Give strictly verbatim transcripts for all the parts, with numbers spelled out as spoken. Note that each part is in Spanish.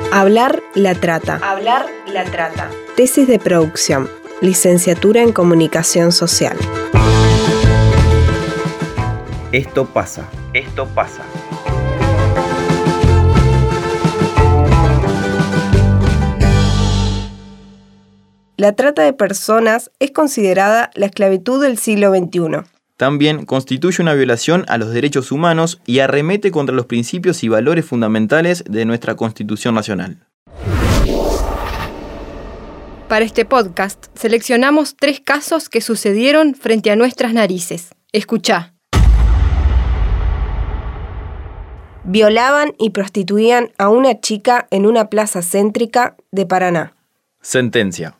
Hablar la trata. Hablar la trata. Tesis de producción. Licenciatura en Comunicación Social. Esto pasa. Esto pasa. La trata de personas es considerada la esclavitud del siglo veintiuno. También constituye una violación a los derechos humanos y arremete contra los principios y valores fundamentales de nuestra Constitución Nacional. Para este podcast seleccionamos tres casos que sucedieron frente a nuestras narices. Escuchá. Violaban y prostituían a una chica en una plaza céntrica de Paraná. Sentencia.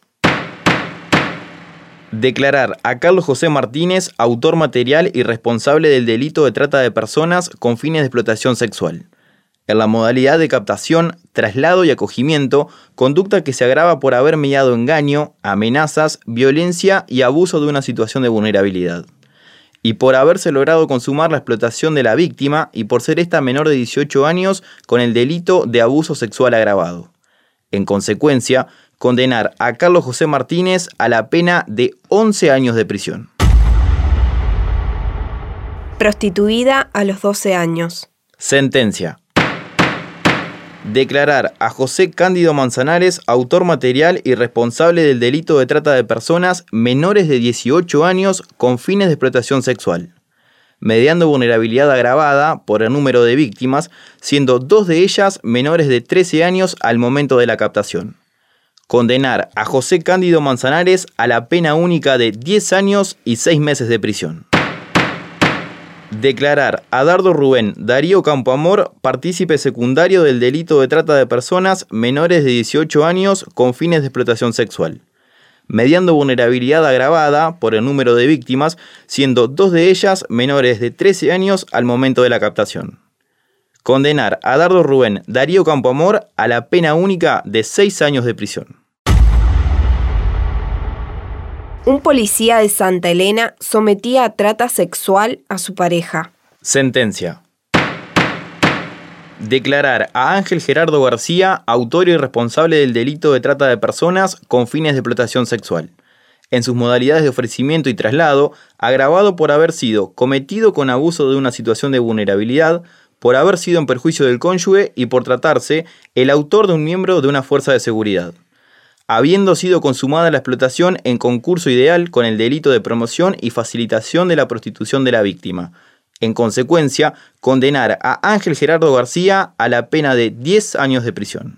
Declarar a Carlos José Martínez autor material y responsable del delito de trata de personas con fines de explotación sexual, en la modalidad de captación, traslado y acogimiento, conducta que se agrava por haber mediado engaño, amenazas, violencia y abuso de una situación de vulnerabilidad, y por haberse logrado consumar la explotación de la víctima y por ser esta menor de dieciocho años con el delito de abuso sexual agravado. En consecuencia, condenar a Carlos José Martínez a la pena de once años de prisión. Prostituida a los doce años. Sentencia. Declarar a José Cándido Manzanares autor material y responsable del delito de trata de personas menores de dieciocho años con fines de explotación sexual, mediando vulnerabilidad agravada por el número de víctimas, siendo dos de ellas menores de trece años al momento de la captación. Condenar a José Cándido Manzanares a la pena única de diez años y seis meses de prisión. Declarar a Dardo Rubén Darío Campoamor partícipe secundario del delito de trata de personas menores de dieciocho años con fines de explotación sexual, mediando vulnerabilidad agravada por el número de víctimas, siendo dos de ellas menores de trece años al momento de la captación. Condenar a Dardo Rubén Darío Campoamor a la pena única de seis años de prisión. Un policía de Santa Elena sometía a trata sexual a su pareja. Sentencia. Declarar a Ángel Gerardo García autor y responsable del delito de trata de personas con fines de explotación sexual, en sus modalidades de ofrecimiento y traslado, agravado por haber sido cometido con abuso de una situación de vulnerabilidad, por haber sido en perjuicio del cónyuge y por tratarse el autor de un miembro de una fuerza de seguridad, habiendo sido consumada la explotación en concurso ideal con el delito de promoción y facilitación de la prostitución de la víctima. En consecuencia, condenar a Ángel Gerardo García a la pena de diez años de prisión.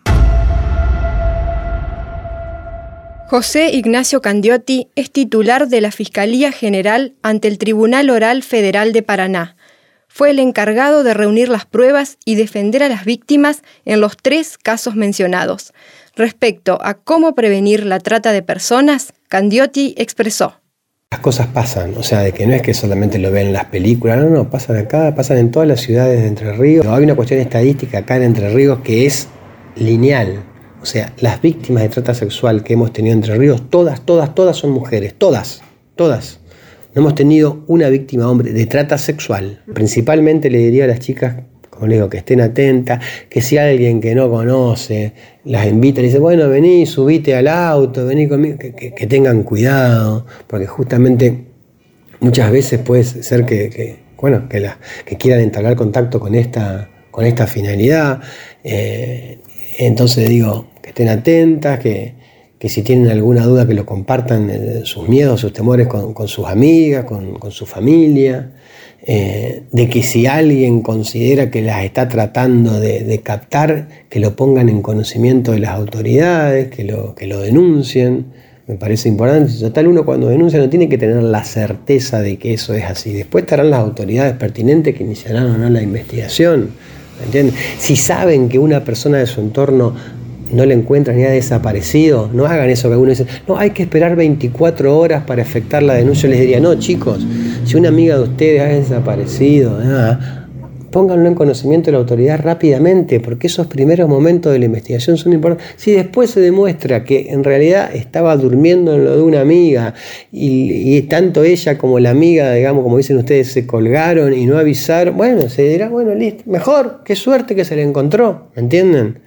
José Ignacio Candiotti es titular de la Fiscalía General ante el Tribunal Oral Federal de Paraná. Fue el encargado de reunir las pruebas y defender a las víctimas en los tres casos mencionados. Respecto a cómo prevenir la trata de personas, Candiotti expresó: las cosas pasan, o sea, de que no es que solamente lo ven en las películas, no, no, pasan acá, pasan en todas las ciudades de Entre Ríos. Hay una cuestión estadística acá en Entre Ríos que es lineal, o sea, las víctimas de trata sexual que hemos tenido en Entre Ríos, todas, todas, todas son mujeres, todas, todas. No hemos tenido una víctima hombre de trata sexual. Principalmente le diría a las chicas, como les digo, que estén atentas, que si alguien que no conoce las invita y dice, bueno, vení, subite al auto, vení conmigo, que, que, que tengan cuidado, porque justamente muchas veces puede ser que, que bueno, que, la, que quieran entablar contacto con esta, con esta finalidad. Eh, entonces digo, que estén atentas, que, que si tienen alguna duda que lo compartan, eh, sus miedos, sus temores con, con sus amigas, con, con su familia. Eh, de que si alguien considera que las está tratando de, de captar, que lo pongan en conocimiento de las autoridades, que lo, que lo denuncien, me parece importante. Total, uno cuando denuncia no tiene que tener la certeza de que eso es así. Después estarán las autoridades pertinentes que iniciarán o no la investigación, ¿me entienden? Si saben que una persona de su entorno no le encuentran ni ha desaparecido, no hagan eso que algunos dicen, no, hay que esperar veinticuatro horas para efectuar la denuncia. Yo les diría, no, chicos, si una amiga de ustedes ha desaparecido, ah, pónganlo en conocimiento de la autoridad rápidamente, porque esos primeros momentos de la investigación son importantes. Si después se demuestra que en realidad estaba durmiendo en lo de una amiga y, y tanto ella como la amiga, digamos, como dicen ustedes, se colgaron y no avisaron, bueno, se dirá, bueno, listo, mejor, qué suerte que se le encontró, ¿me entienden?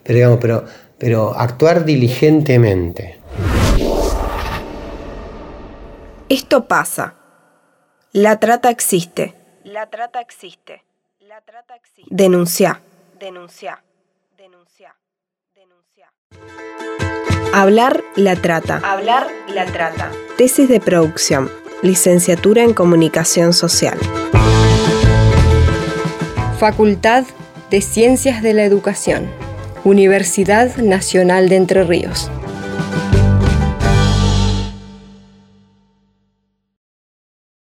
pero digamos, pero, pero actuar diligentemente. Esto pasa. La trata existe. La trata existe. La trata existe. Denuncia. Denuncia. Denuncia. Denuncia. Hablar la trata. Hablar la trata. Tesis de producción. Licenciatura en Comunicación Social. Facultad de Ciencias de la Educación. Universidad Nacional de Entre Ríos.